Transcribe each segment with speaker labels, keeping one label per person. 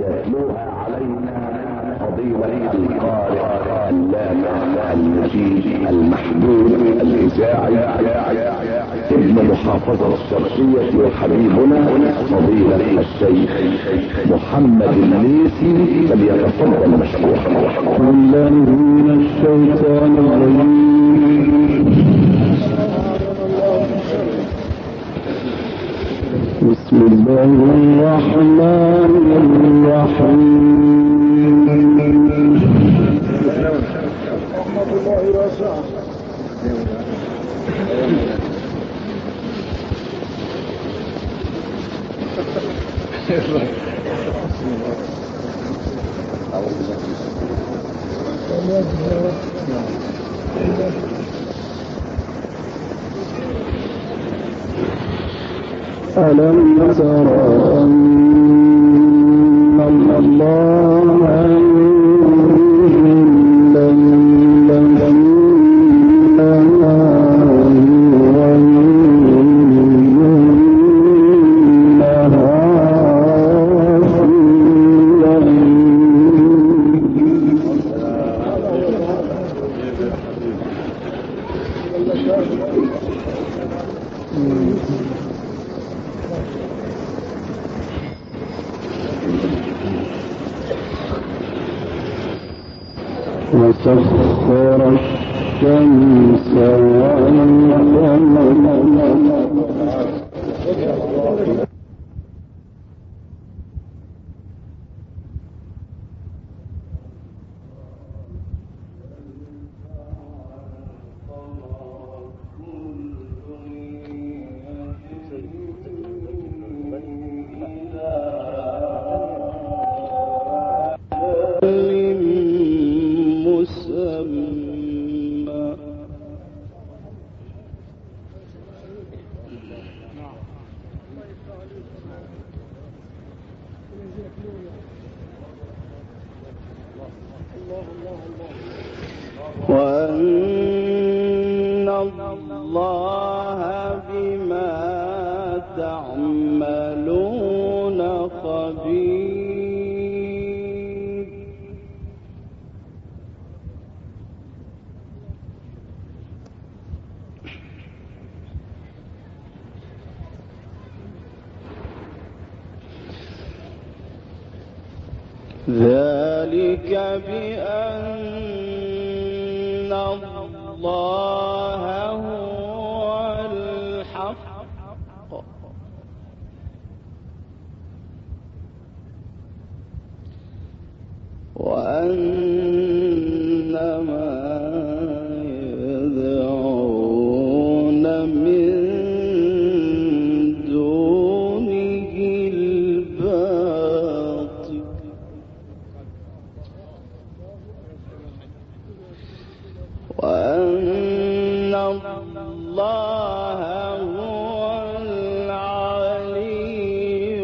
Speaker 1: ويتلوها علينا فضيلة القارئ اللامع المجيد المحبوب الإذاعي ابن محافظة الشرقية وحبيبنا فضيلة الشيخ محمد الليثي، فليتفضل مشكورا.
Speaker 2: بالله من الشيطان الرجيم. بسم الله الرحمن الرحيم. رحمة الله واسعة. ألم تر أن الله وسخر الشمس والقمر وأن الله بما تعملون خبير. ذلك بأن الله هو الحق وأن ما يدعون من دونه الباطل وأن الله هو العلي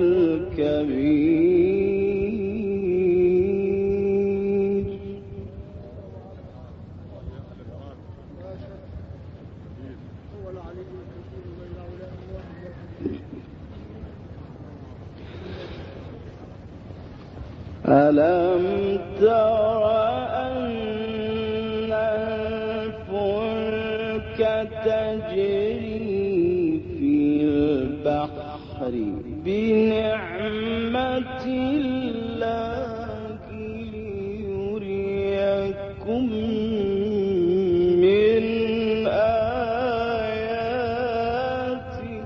Speaker 2: الكبير. ألم تر أن الفلك تجري في البحر بنعمة الله ليريكم من آياته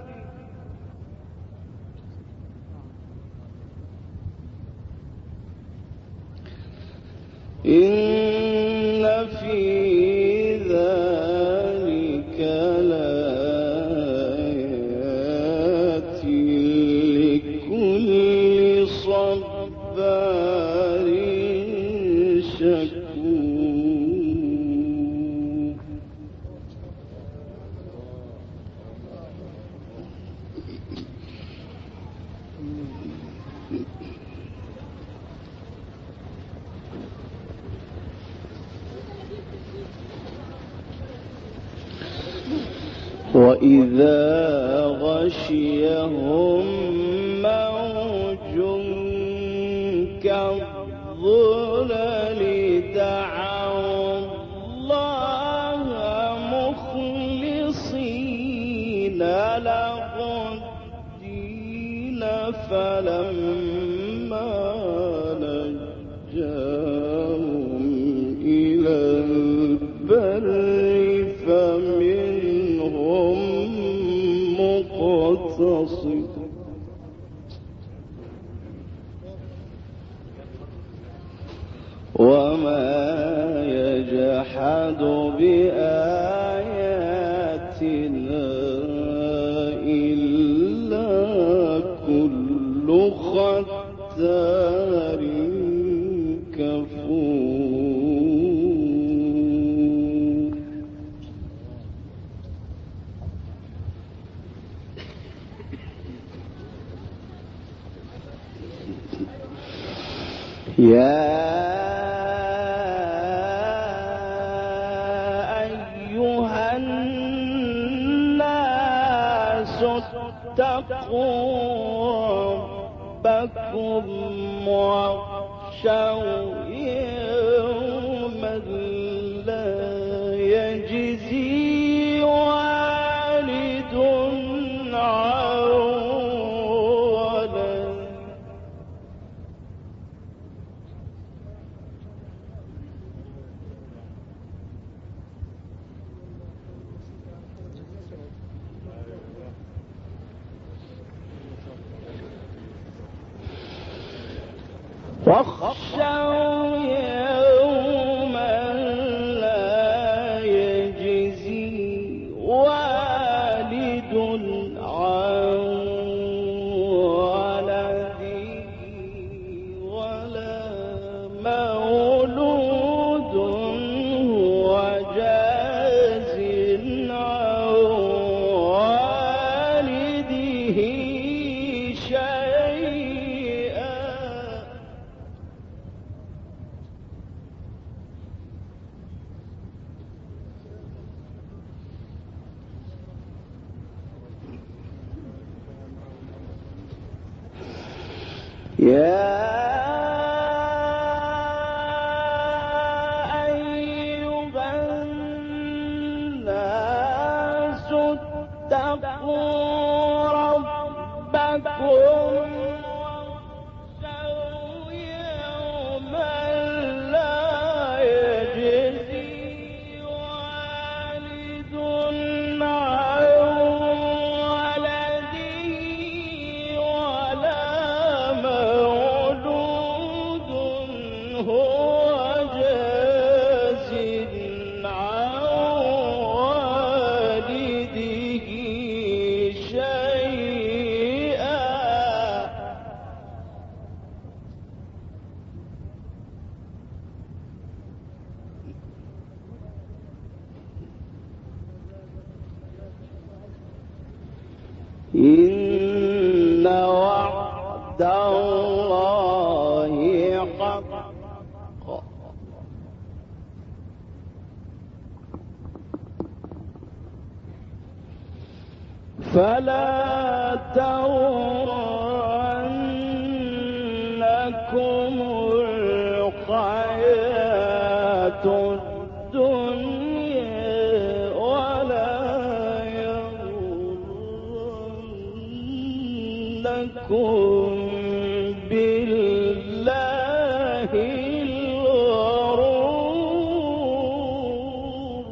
Speaker 2: إن في ذلك لآيات لكل صبار شكور. وإذا غشيهم موج كالظلل دعوا الله مخلصين له الدين فلما نجاهم إلى البر فمنهم مقتصد وما يجحد بآياتنا إلا كل ختار كفور. يا أيها الناس اتقوا ربكم واخشوا يوما لا يجزي والد عن ولده واخشوا يوما لا يجزي والد عن ولده ولا مولود هو جاز عن والده شيئا. يا أيها الناس اتقوا ربكم واخشوا يوما لا يجزي والد عن ولده ولا مولود هو جاز عن والده شيئا. إن وعد الله حق فلا تغرنكم الحياة الدنيا ولا يغرنكم بالله الغرور.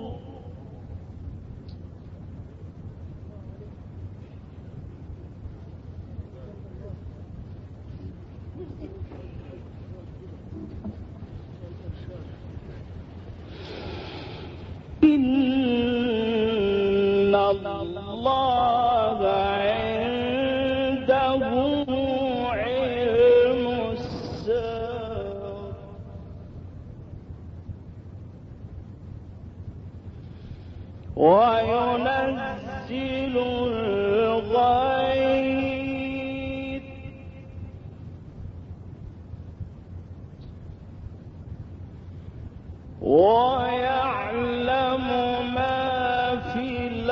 Speaker 2: إن الله عنده علم الساعة وينزل الغيث ويعلم ما في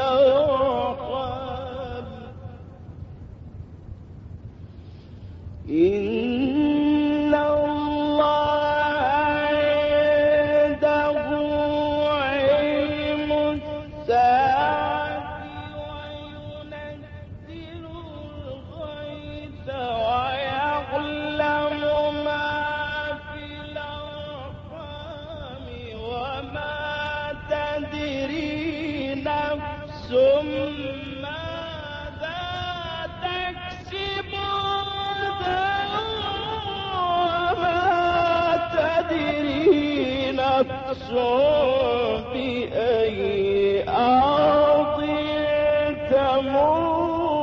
Speaker 2: الأرحام إن بأي أرض تموت.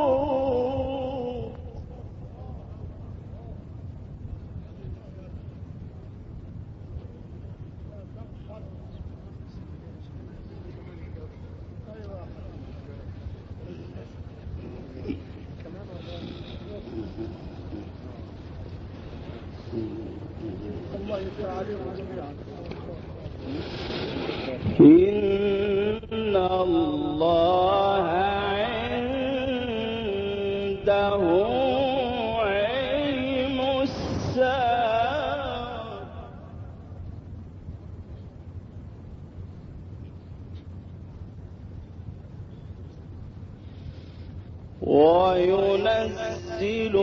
Speaker 2: إن الله عنده علم الساعة وينزل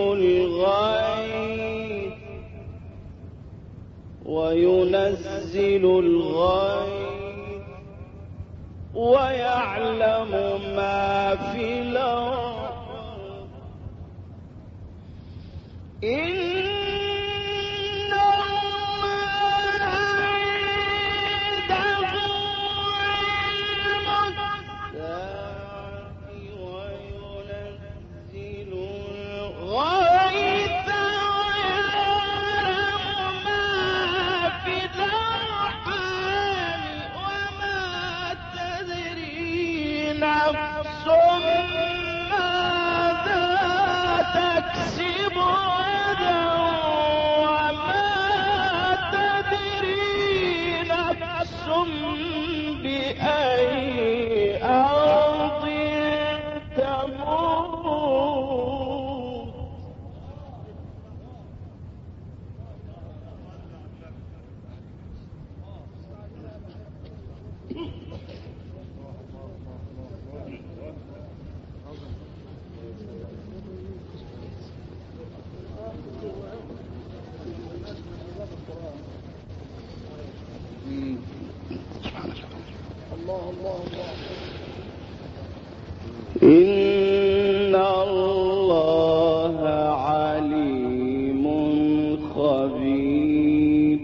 Speaker 2: الغيث ويعلم ما في الأرض. إن الله عنده علم الساعة وينزل الغيث ويعلم ما في الأرحام وما تدري نفس ماذا تكسب غدا وما تدري نفس بأي أرض تموت. إن الله عليم خبير.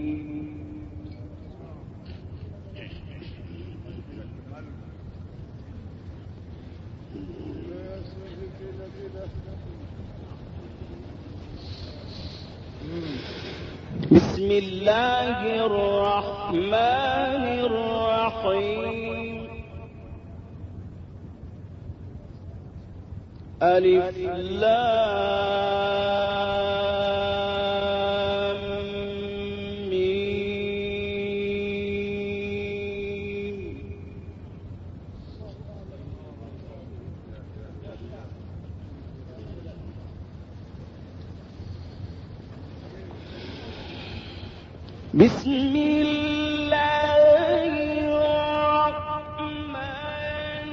Speaker 2: بسم الله الرحمن الرحيم. ألف لام ميم. بسم الله الرحمن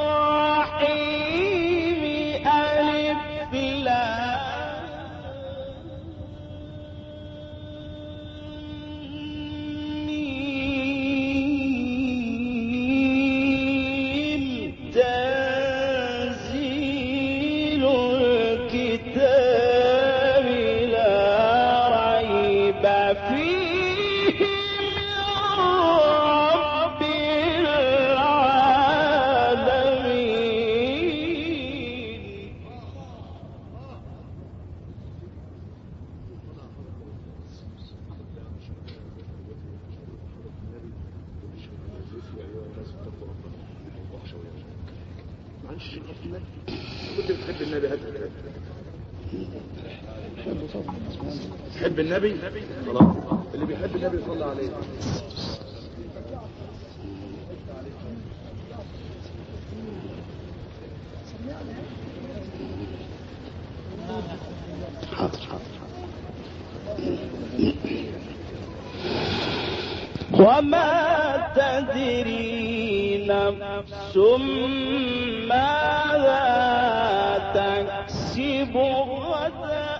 Speaker 2: الرحيم. ألف لام ميم. تنزيل الكتاب لا ريب فيه
Speaker 3: كنت بتحب النبي تحب النبي خلاص. اللي بيحب النبي يصلي عليه.
Speaker 2: وما تدري نفس ماذا تكسب غدا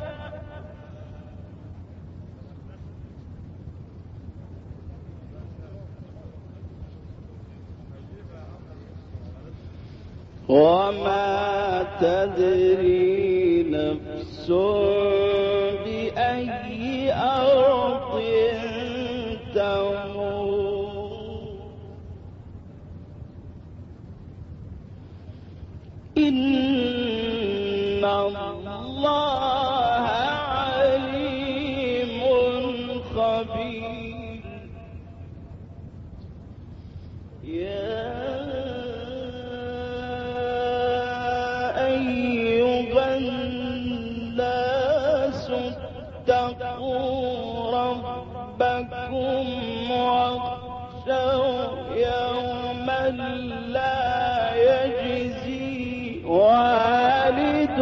Speaker 2: وما تدري نفس بأي أرض تموت. خبير. يا أيها الناس اتقوا ربكم واخشوا يوما لا يجزي والد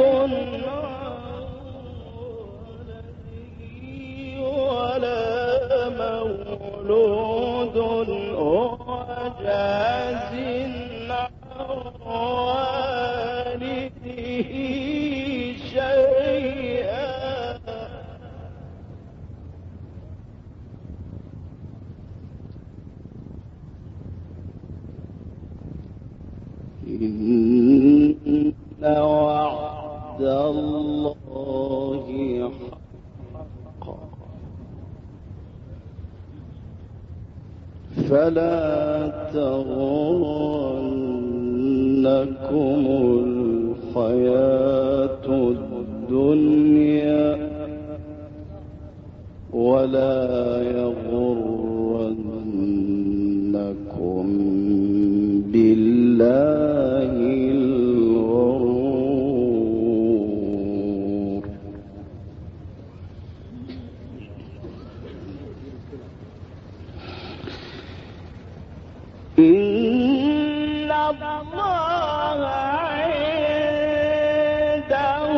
Speaker 2: ولا مولود هو جاز عن والده شيئا. إن وعد الله حق فلا تغرنكم الحياة الدنيا ولا يغرنكم بالله الغرور. إن الله عنده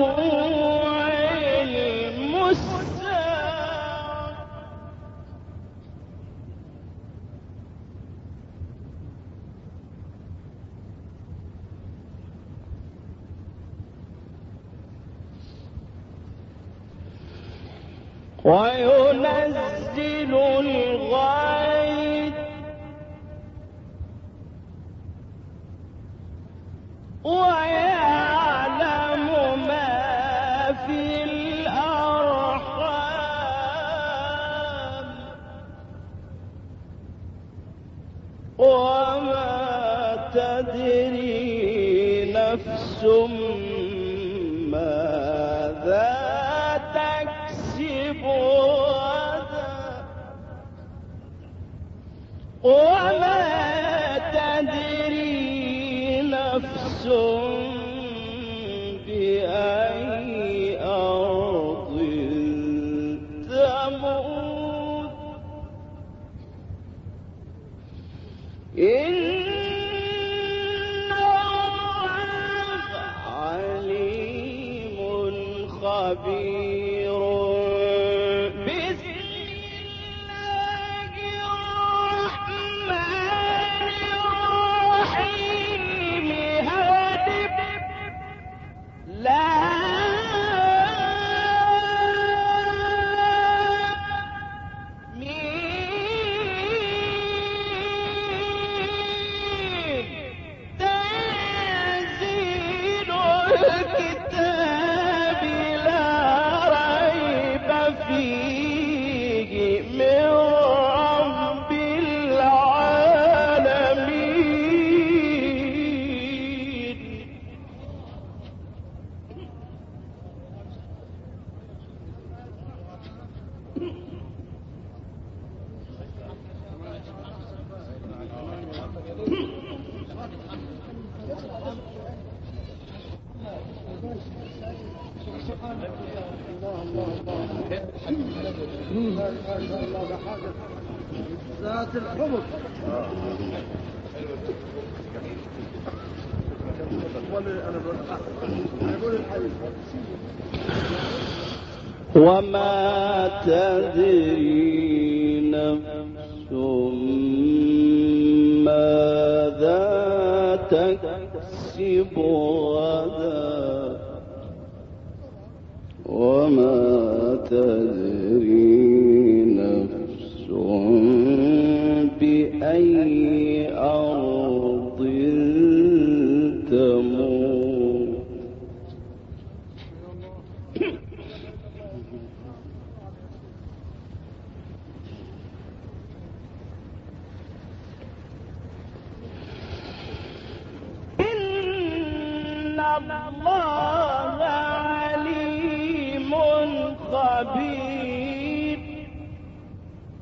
Speaker 2: علم الساعة وينزل الغيث ويعلم ما في الأرحام وما تدري نفس ماذا تكسب غدا وما تدري نفس بأي أرض تموت. إن الله عليم خبير. بسم الله الرحمن الرحيم. هادب لا تنزيل الكتاب لا ريب فيه من رب العالمين.
Speaker 3: ذات الحمر
Speaker 2: وما تدري نفس ماذا تكسب غدا وما تدري نفس بأي أرض تموت. إن الله عليم خبير.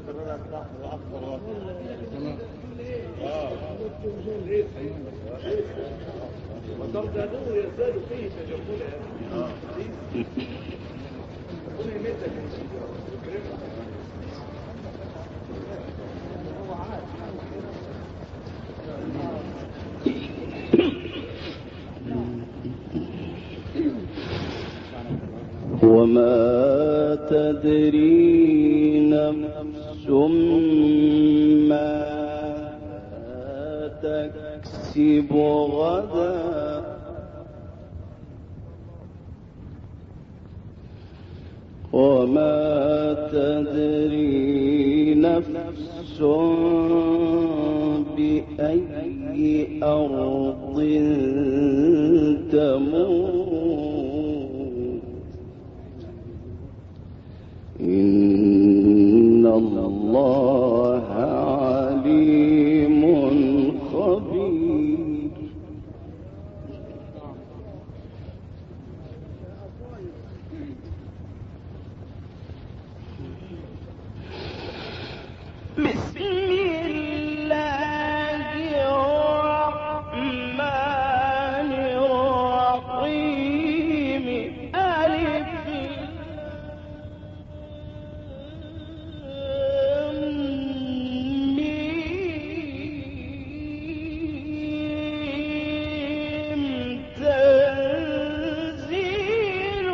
Speaker 3: يزداد فيه تجملا.
Speaker 2: وما تدري نفس ما تكسب غدا وما تدري نفس بأي أرض تموت إن الله عليم خبير. بسم الله الرحمن الرحيم. ألف ميم. تنزيل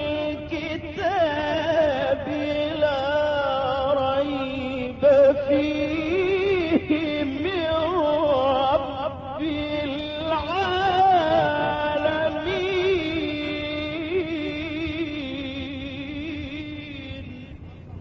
Speaker 2: الكتاب لا ريب فيه من رب العالمين.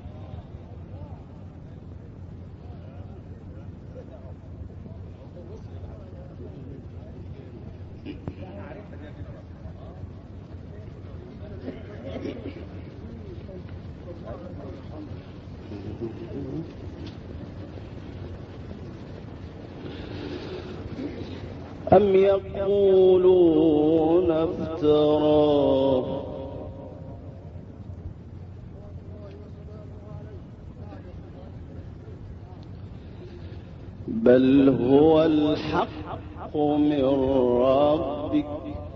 Speaker 2: أم يقولون افتراه بل هو الحق من ربك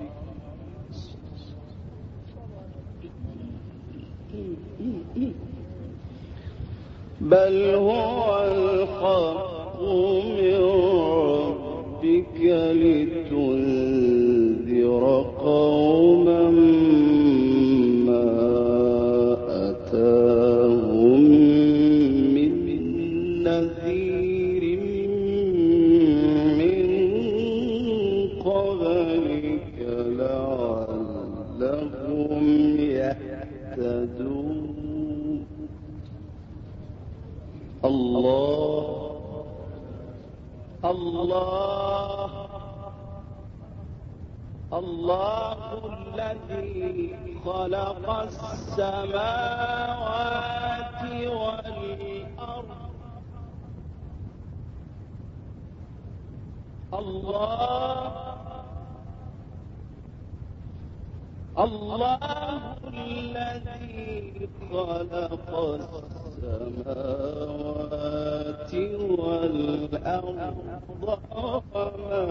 Speaker 2: بل هو الحق من ربك لتنذر قوما ما أتاهم من نذير من قبلك لعلهم يهتدون. الله الله الله الذي خلق السماوات والأرض. الله الذي خلق السماوات والأرض وما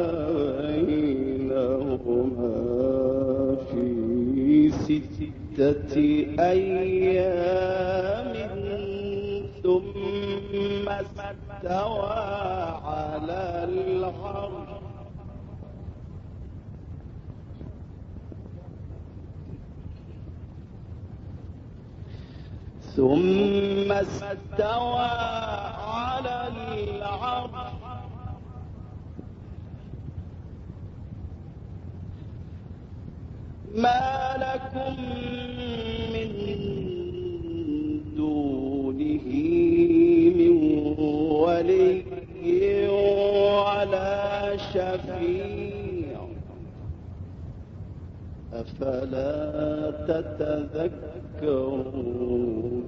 Speaker 2: بينهما في 6 أيام ثم استوى على العرش. ثم استوى على العرش ما لكم من دونه من ولي ولا شفيع أفلا تتذكرون.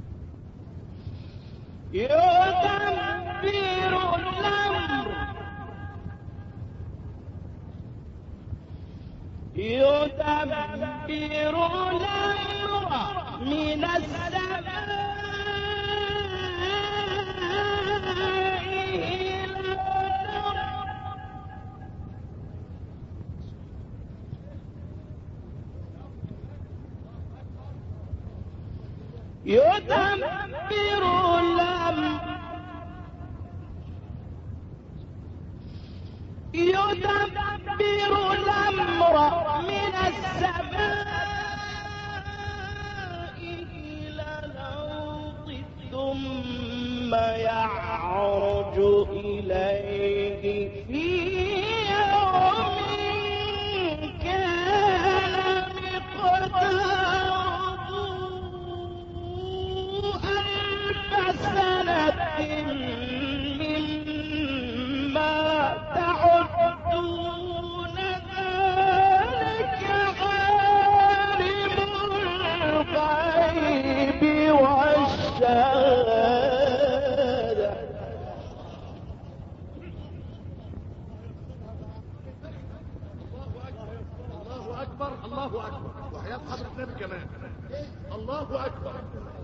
Speaker 2: يدبر الأمر من السماء يدبر الأمر من السماء إلى الأرض ثم يعرج إليه في يوم كان مقداره 1000 سنة مما تعدون ذلك عالم الغيب والشهادة.
Speaker 3: الله أكبر الله أكبر وحياة حضرة النبي كمان الله أكبر.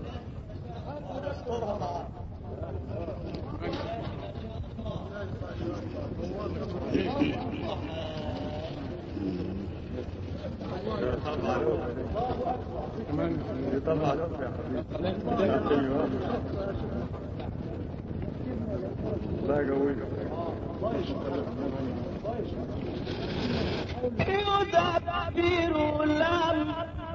Speaker 2: يدبر الأمر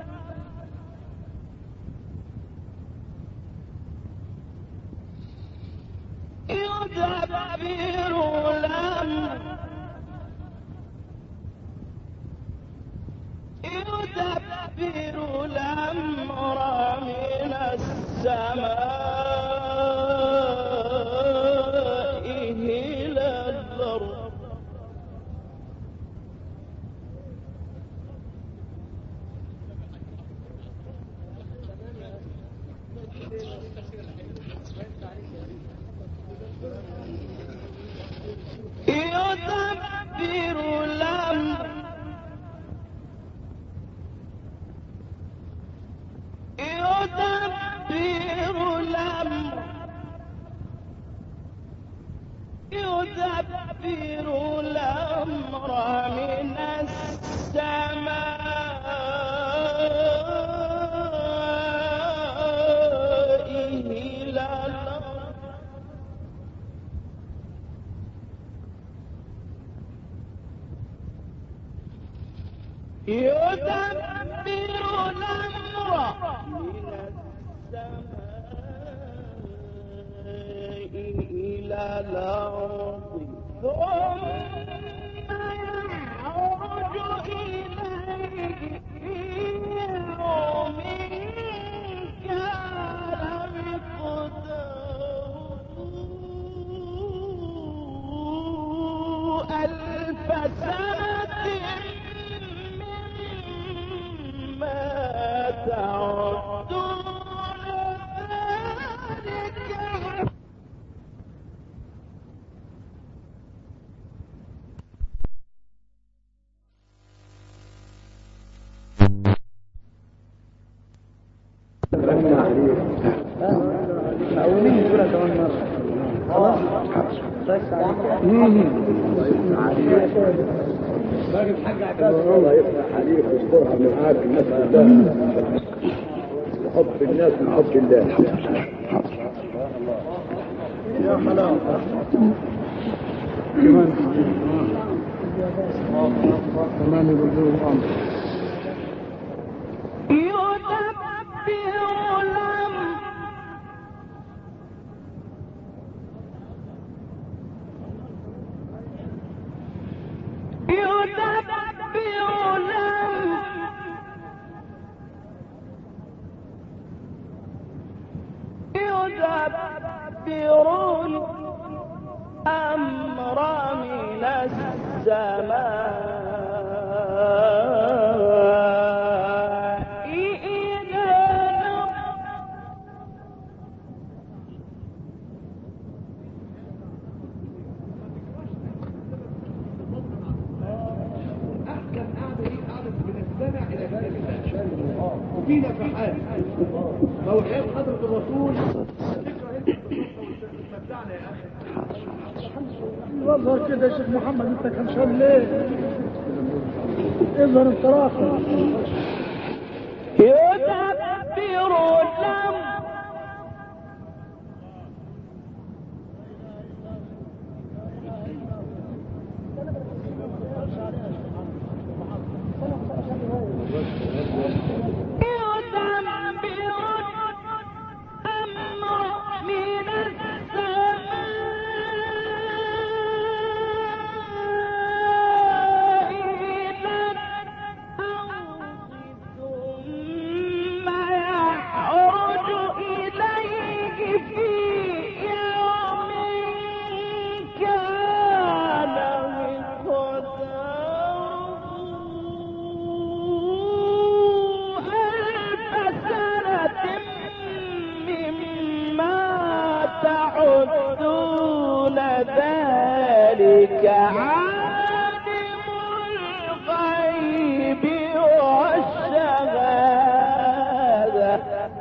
Speaker 2: من السماء إلى الأرض يدبر الأمر من السماء إلى الأرض يدبر الأمر من السماء إلى الأرض ثم يعرج إليه في يوم كان مقداره 1000 سنة مما تعدون ذلك.
Speaker 4: أولين سورة كمان مرة خلاص بس باقي الحاج عباس
Speaker 1: الله يفتح عليك ويسترها معاك الناس ده وحب الناس من حب الله.
Speaker 4: يا حلاوة كمان يقول له الأمر
Speaker 2: يدبر الأمر من السماء إلى
Speaker 3: أحكم قاعدة إيه قاعدة من وفي نفحات موحيات حضرة الرسول هتكره انت تمتعنا يا اخي.
Speaker 4: يظهر كده يا شيخ محمد انت كان شاب ليه؟ يظهر انت رافض.
Speaker 2: يدبر الأمر ذلك عالم الغيب والشهادة.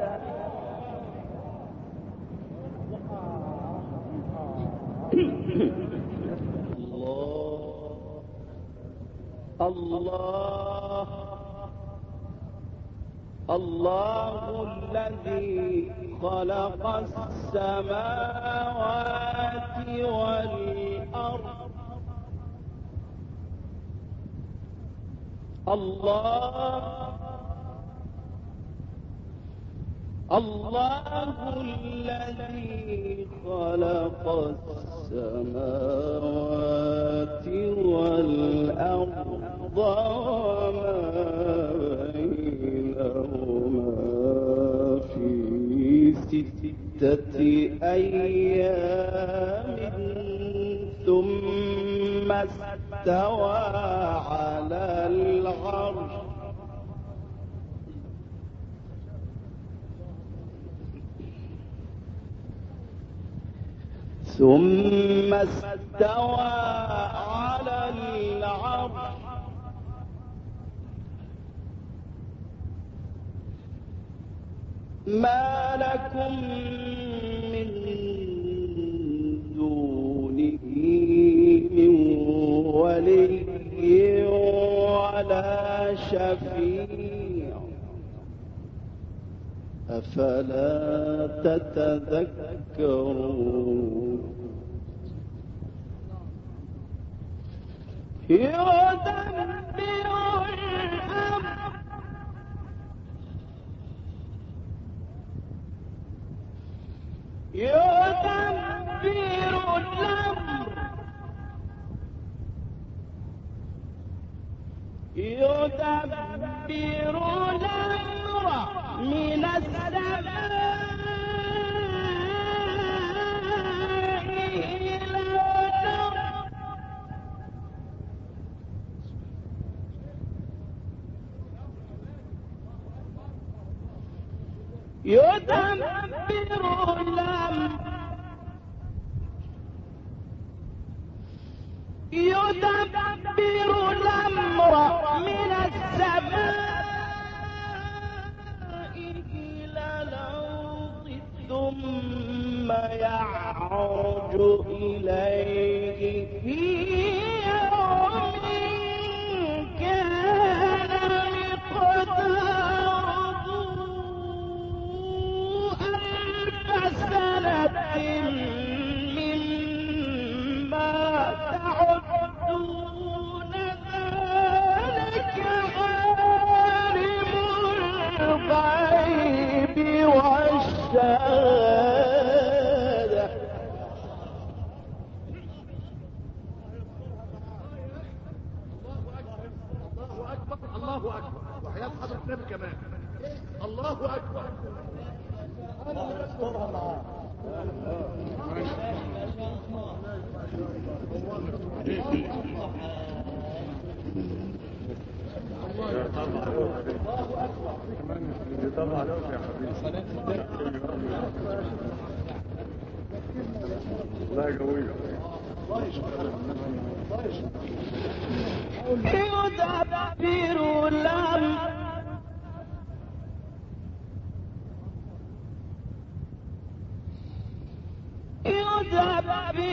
Speaker 2: الله الله الذي خلق السماوات والأرض. الله الذي خلق السماوات والأرض وما بينهما في 6 أيام ثم استوى على العرش. ثم استوى على العرش ما لكم من دونه من ولي ولا شفيع أفلا تتذكرون. يدبر الأمر يدبر الأمر من السماء إلى الأرض. يدبر الأمر من السماء إلى الأرض ثم يعرج إليه في يوم كان مقداره 1000 سنة مما تعدون. ذلك عالم الغيب والشهادة.
Speaker 3: الله أكبر وحياة حضرة النبي كمان. الله أكبر.
Speaker 1: طبعا يا حبيبي الله يقويك.
Speaker 2: يدبر الأمر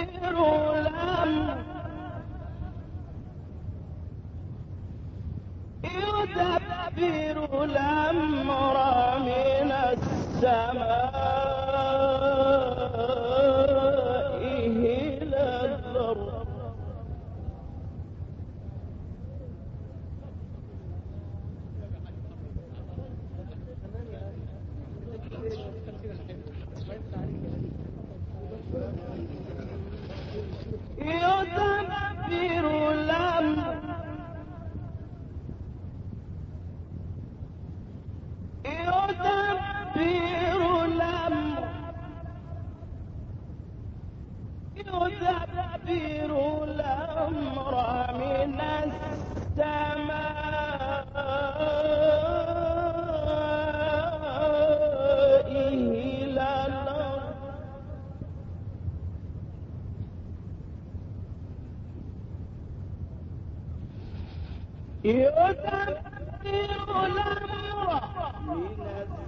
Speaker 2: يدبر الأمر من السماء إلى الأرض يدبر الأمر من السماء إلى الأرض يدبر الأمر من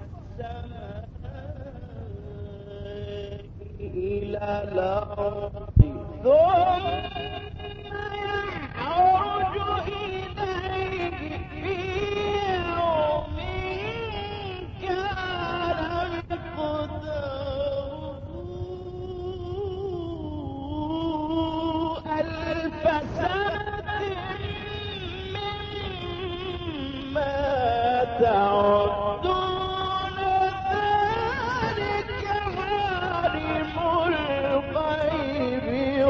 Speaker 2: السماء إلى الأرض ثم يعرج إليه في يوم كان مقداره 1000 سنة مما تعدون ذلك عالم الغيب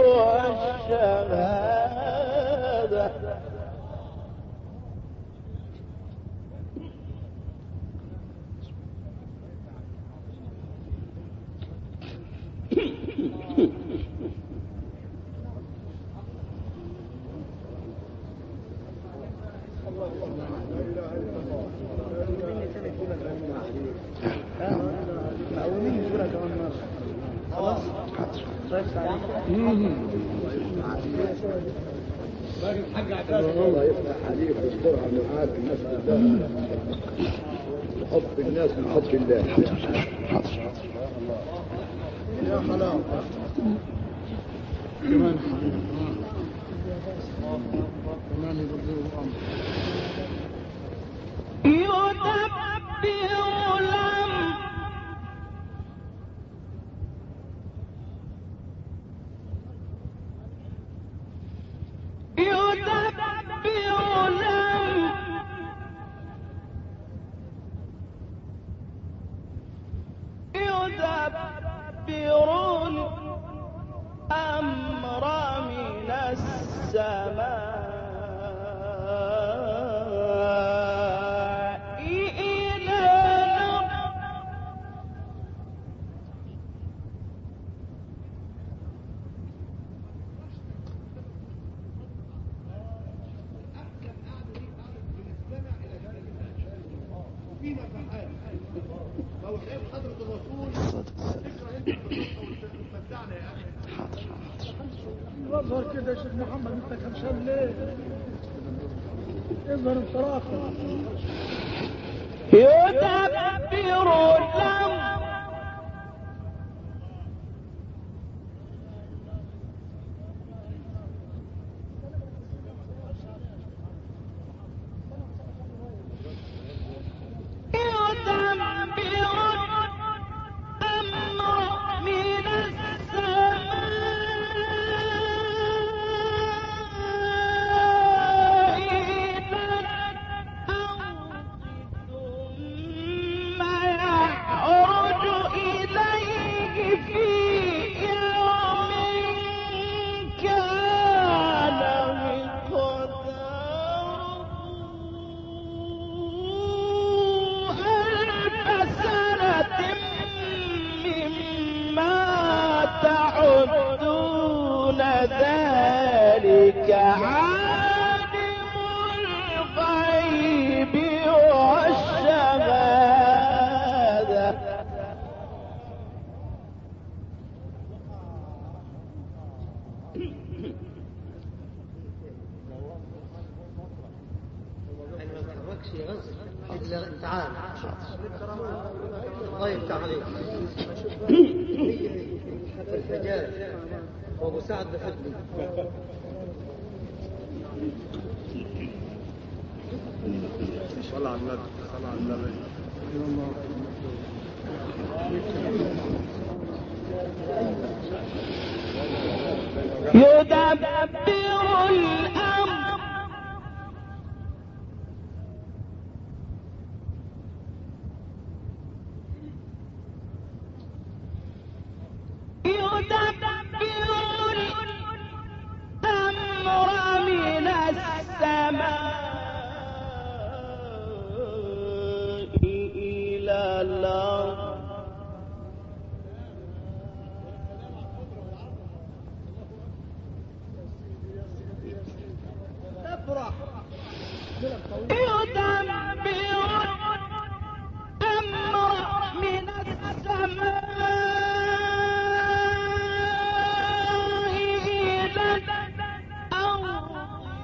Speaker 2: والشهادة
Speaker 1: الله يفتح عليك ويسترها معاك الناس بالله وحب الناس من حب الله يا حلاوة كمان
Speaker 2: يدبر الأمر الأمر من السماء إلى الأرض
Speaker 3: وفي نفحات موحد حضرة الرسول ذكرى انت وتمتعنا يا اخي
Speaker 4: اظهر كده يا شيخ محمد انت كمشان ليه؟ اظهر انصرافك
Speaker 2: يدبر الأمر ذلك عالم الغيب والشهادة
Speaker 5: ما تتحركش غزل إلا تعال الله يفتح عليك الحجاج وابو سعد بحبني.
Speaker 3: صلى على النبي صلى على النبي.
Speaker 2: يدبر الأمر من السماء إلى الأرض يدبر الأمر من السماء إلى الأرض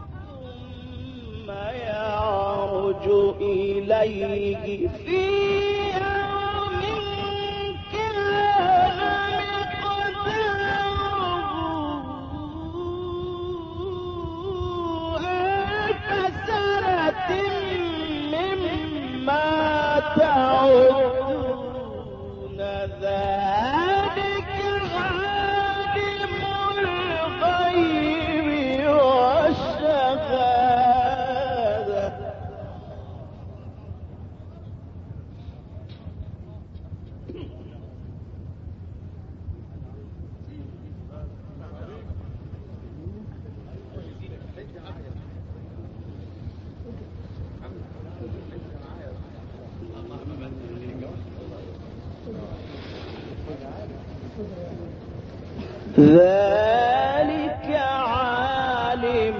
Speaker 2: ثم يعرج إليه في يوم كان مقداره ألف سنة مما تعدون ذلك عالم الغيب والشهادة ذلك عالم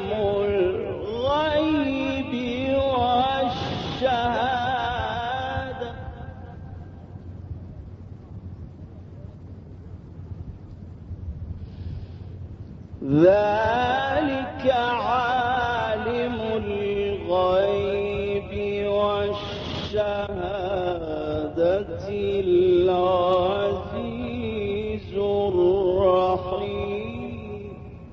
Speaker 2: الغيب والشهادة ذلك عالم الغيب والشهادة العزيز الرحيم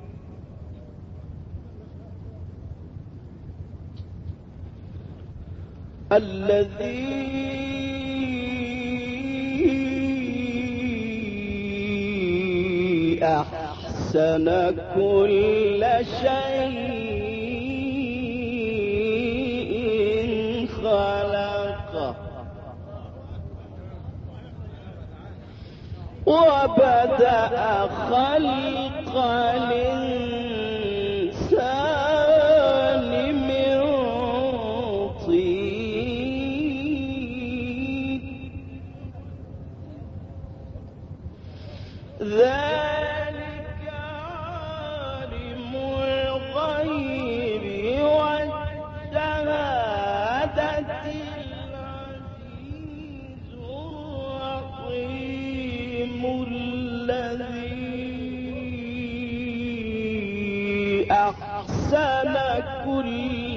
Speaker 2: الذي أحسن كل شيء خلقه وبدأ خلق الإنسان من طين ذلك عالم الغيب والشهادة العزيز الرحيم الذي أحسن كل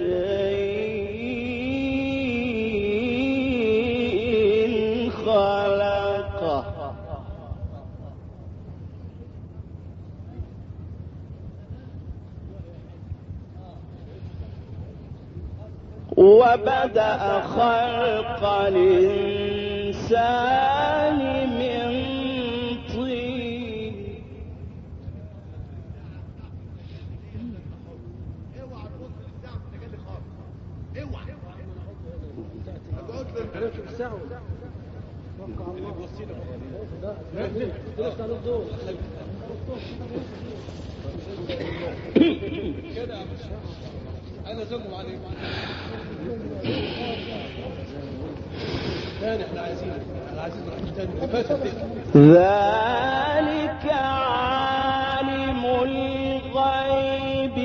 Speaker 2: شيء خلقه وبدأ خلق الإنسان من طين
Speaker 3: اوعى تبص للساعه في التجلي خالص. اوعى انا زمهم عليك ثاني احنا عايزين
Speaker 2: ذلك عالم الغيب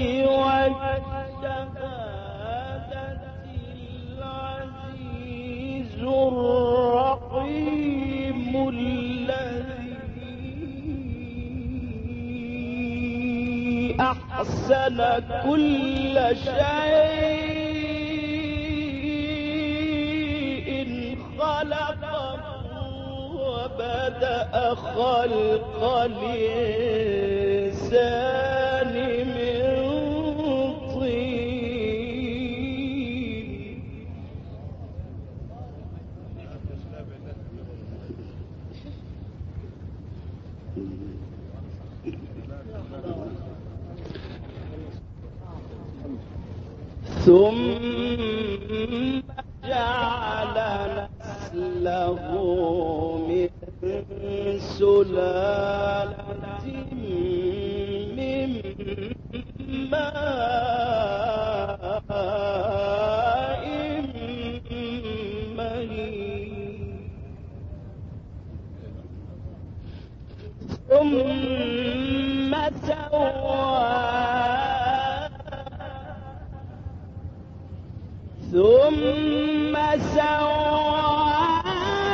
Speaker 2: والشهادة العزيز الرحيم الذي أحسن كل شيء خلقه وبدأ بدأ خلق الإنسان من طين ثم جعل نسله من سلالة من ماء مهين ثم سواه ثم سواه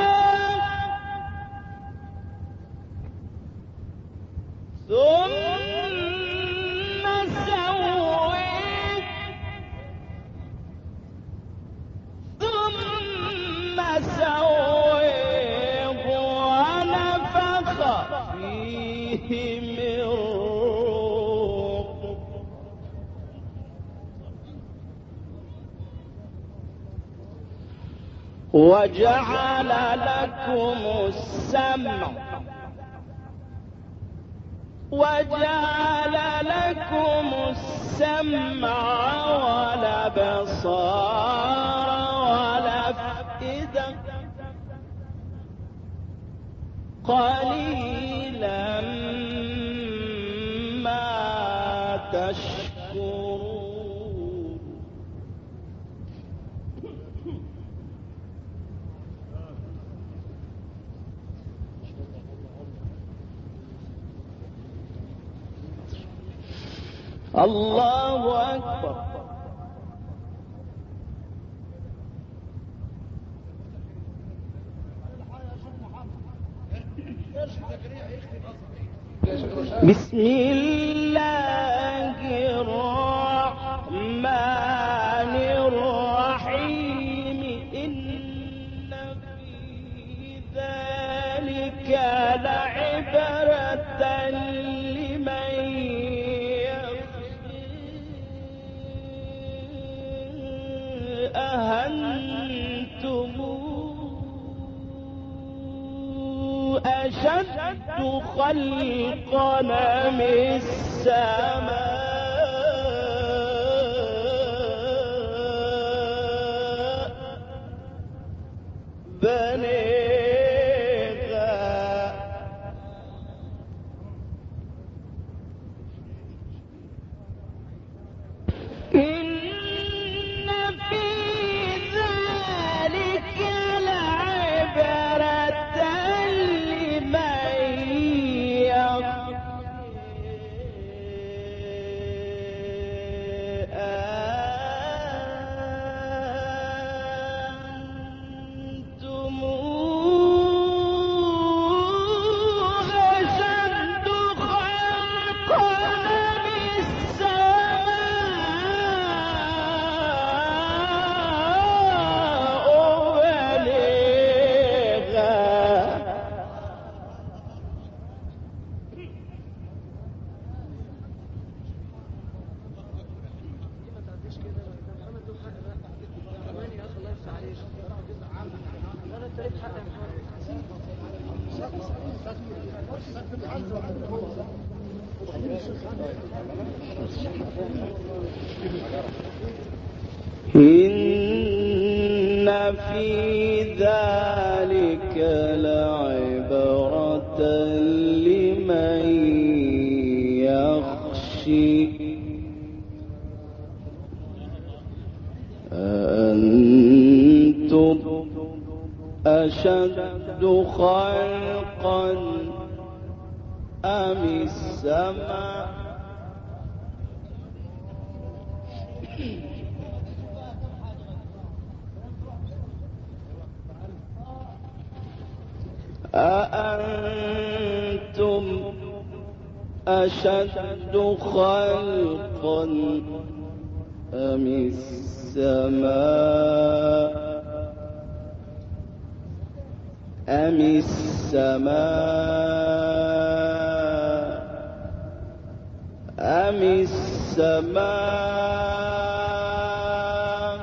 Speaker 2: ثم سواه ثم سواه ونفخ فيه من روحه وجعل لكم السمع والأبصار والأفئدة قليلا ما تشكرون الله أكبر. بسم الله الرحمن الرحيم إن في ذلك لعبرة لمن يخشى أهنتم أشد خلقا من السماء بنيها إن في ذلك لعبرة إن في ذلك لعبرة لمن يخشى أأنتم أشد خلقا أم السماء أأنتم أشد خلقا أم السماء أم السماء أم السماء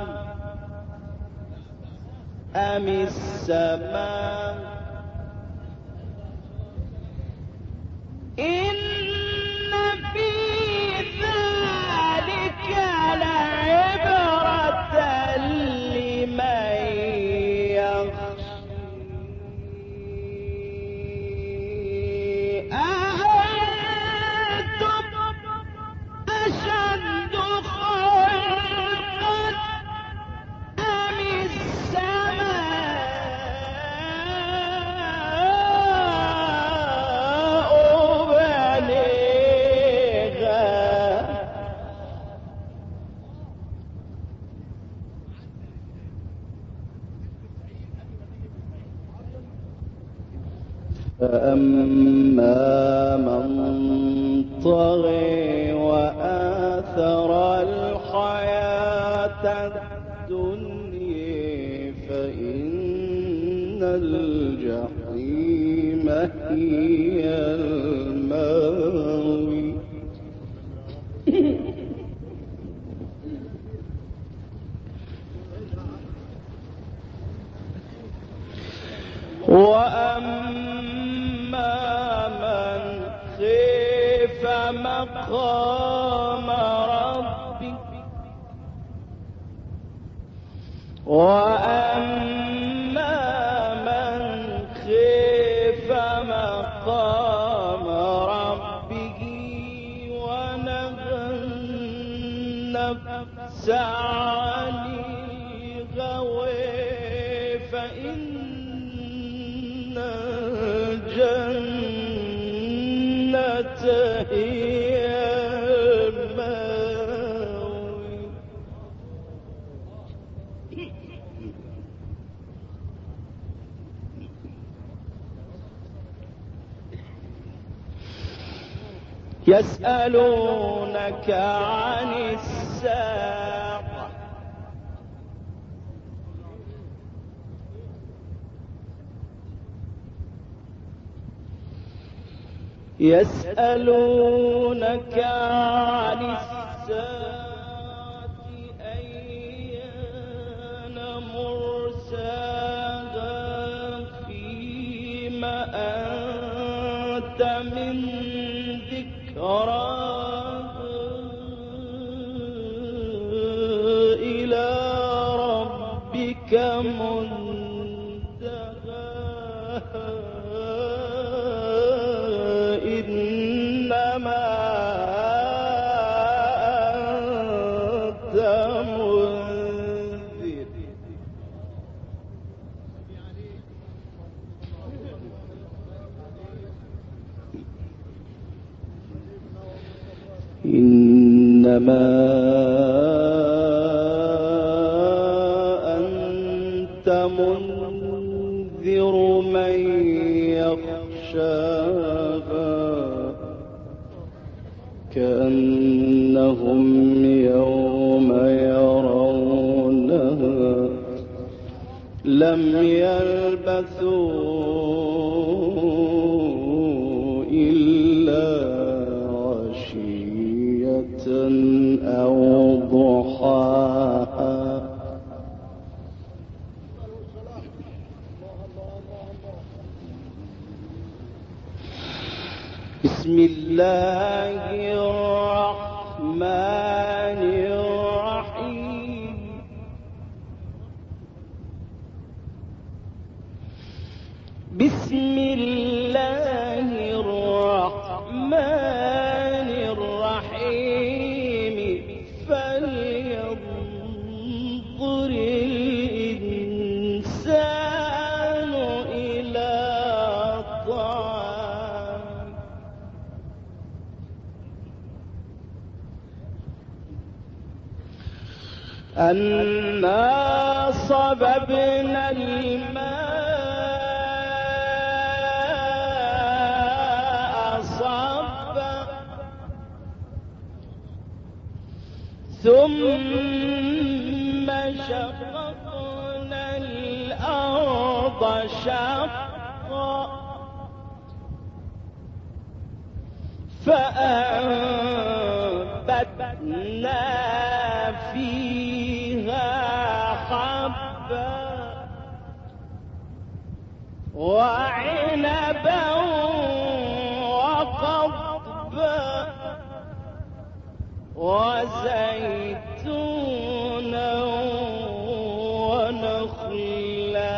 Speaker 2: أم السماء إن في ذلك لعبرة لمن يخشى أأنتم أشد خلقا أم السماء بنيها فأما من طغى وآثر الحياة الدنيا فإن الجحيم هي المأوى وأما من خاف مقام ربه وأما من خاف مقام ربه ونهى النفس عن الهوى فإن الجنة هي المأوى يسألونك عن الساعة يسألونك عن الساعة أيان مرساها فيما أنت من ذكراها إلى ربك منتهاها إنما أنت منذر إنما أنت منذر من يخشاها كأنهم يوم يرونها لم يلبثوا إلا عشية أو ضحاها بسم الله الرحمن الرحيم بسم الله الرحمن الرحيم فلينظر الإنسان إلى طعامه أنا صببنا الماء صبا ثم شققنا الأرض شقا فأنبتنا فيها حبا وعنبا وقضبا وزيتونا ونخلا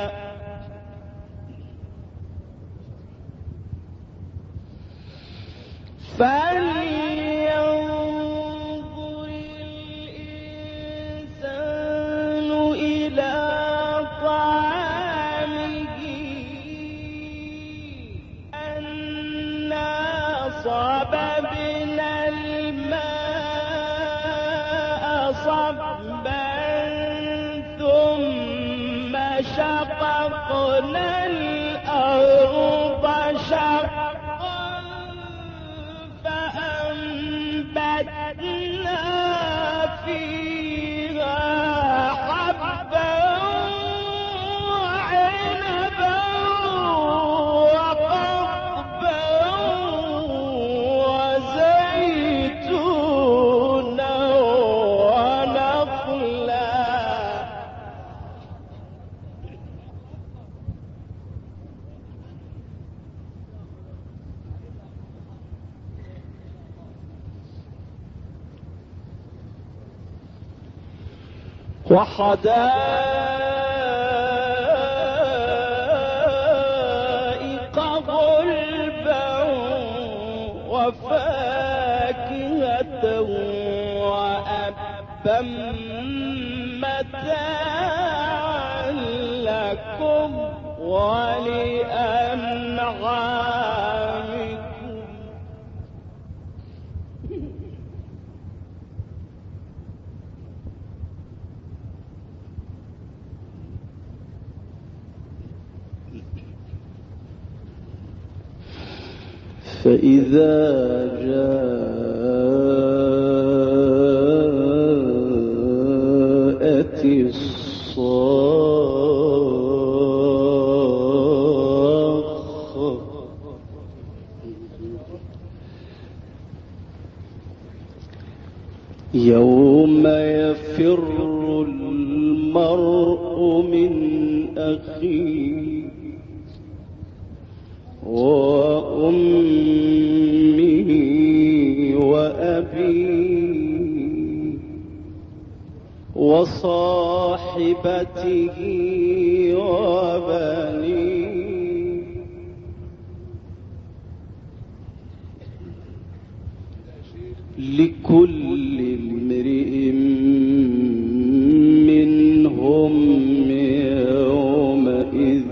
Speaker 2: فلينظر الإنسان إلى طعامه أنا صببنا الماء صبا ثم شققنا الأرض شقا فأنبتنا فيها حبا وعنبا وقضبا وزيتونا ونخلا وحدائق غلبا وفاكهة وأبا متاعا لكم ولأنعامكم فإذا جاءت الصاخة يوم يفر المرء من أخيه وأمه وأبيه وصاحبته وبنيه لكل امرئ منهم يومئذ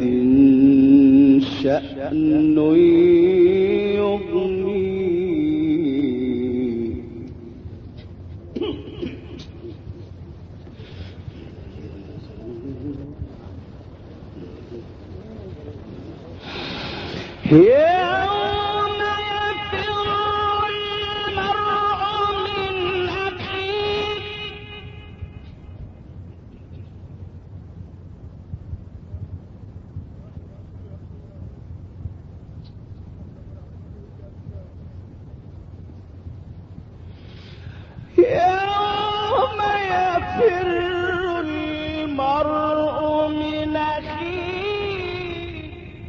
Speaker 2: شأن يغنيه يوم يفر المرء من أخيه يوم يفر المرء من أخيه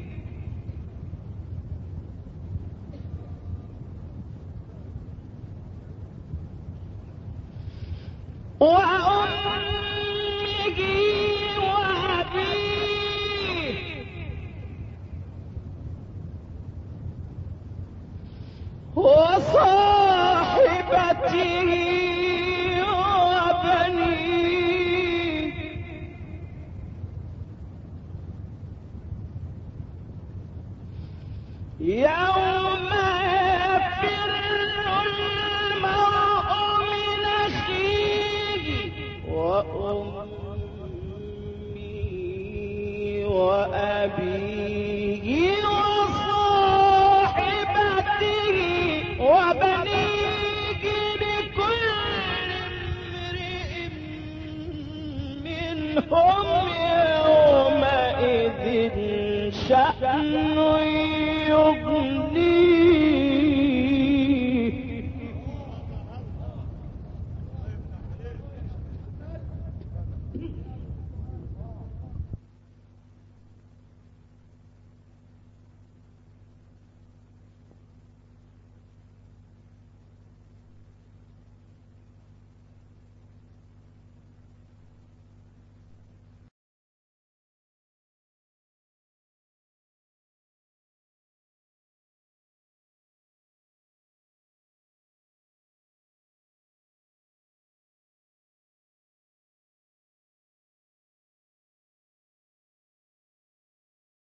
Speaker 2: وأمه وأبيه وصاحبته وبنيه يوم يفر المرء من أخيه وأمه وأبيه وصاحبته وبنيه لكل امرئ منهم يومئذ شأن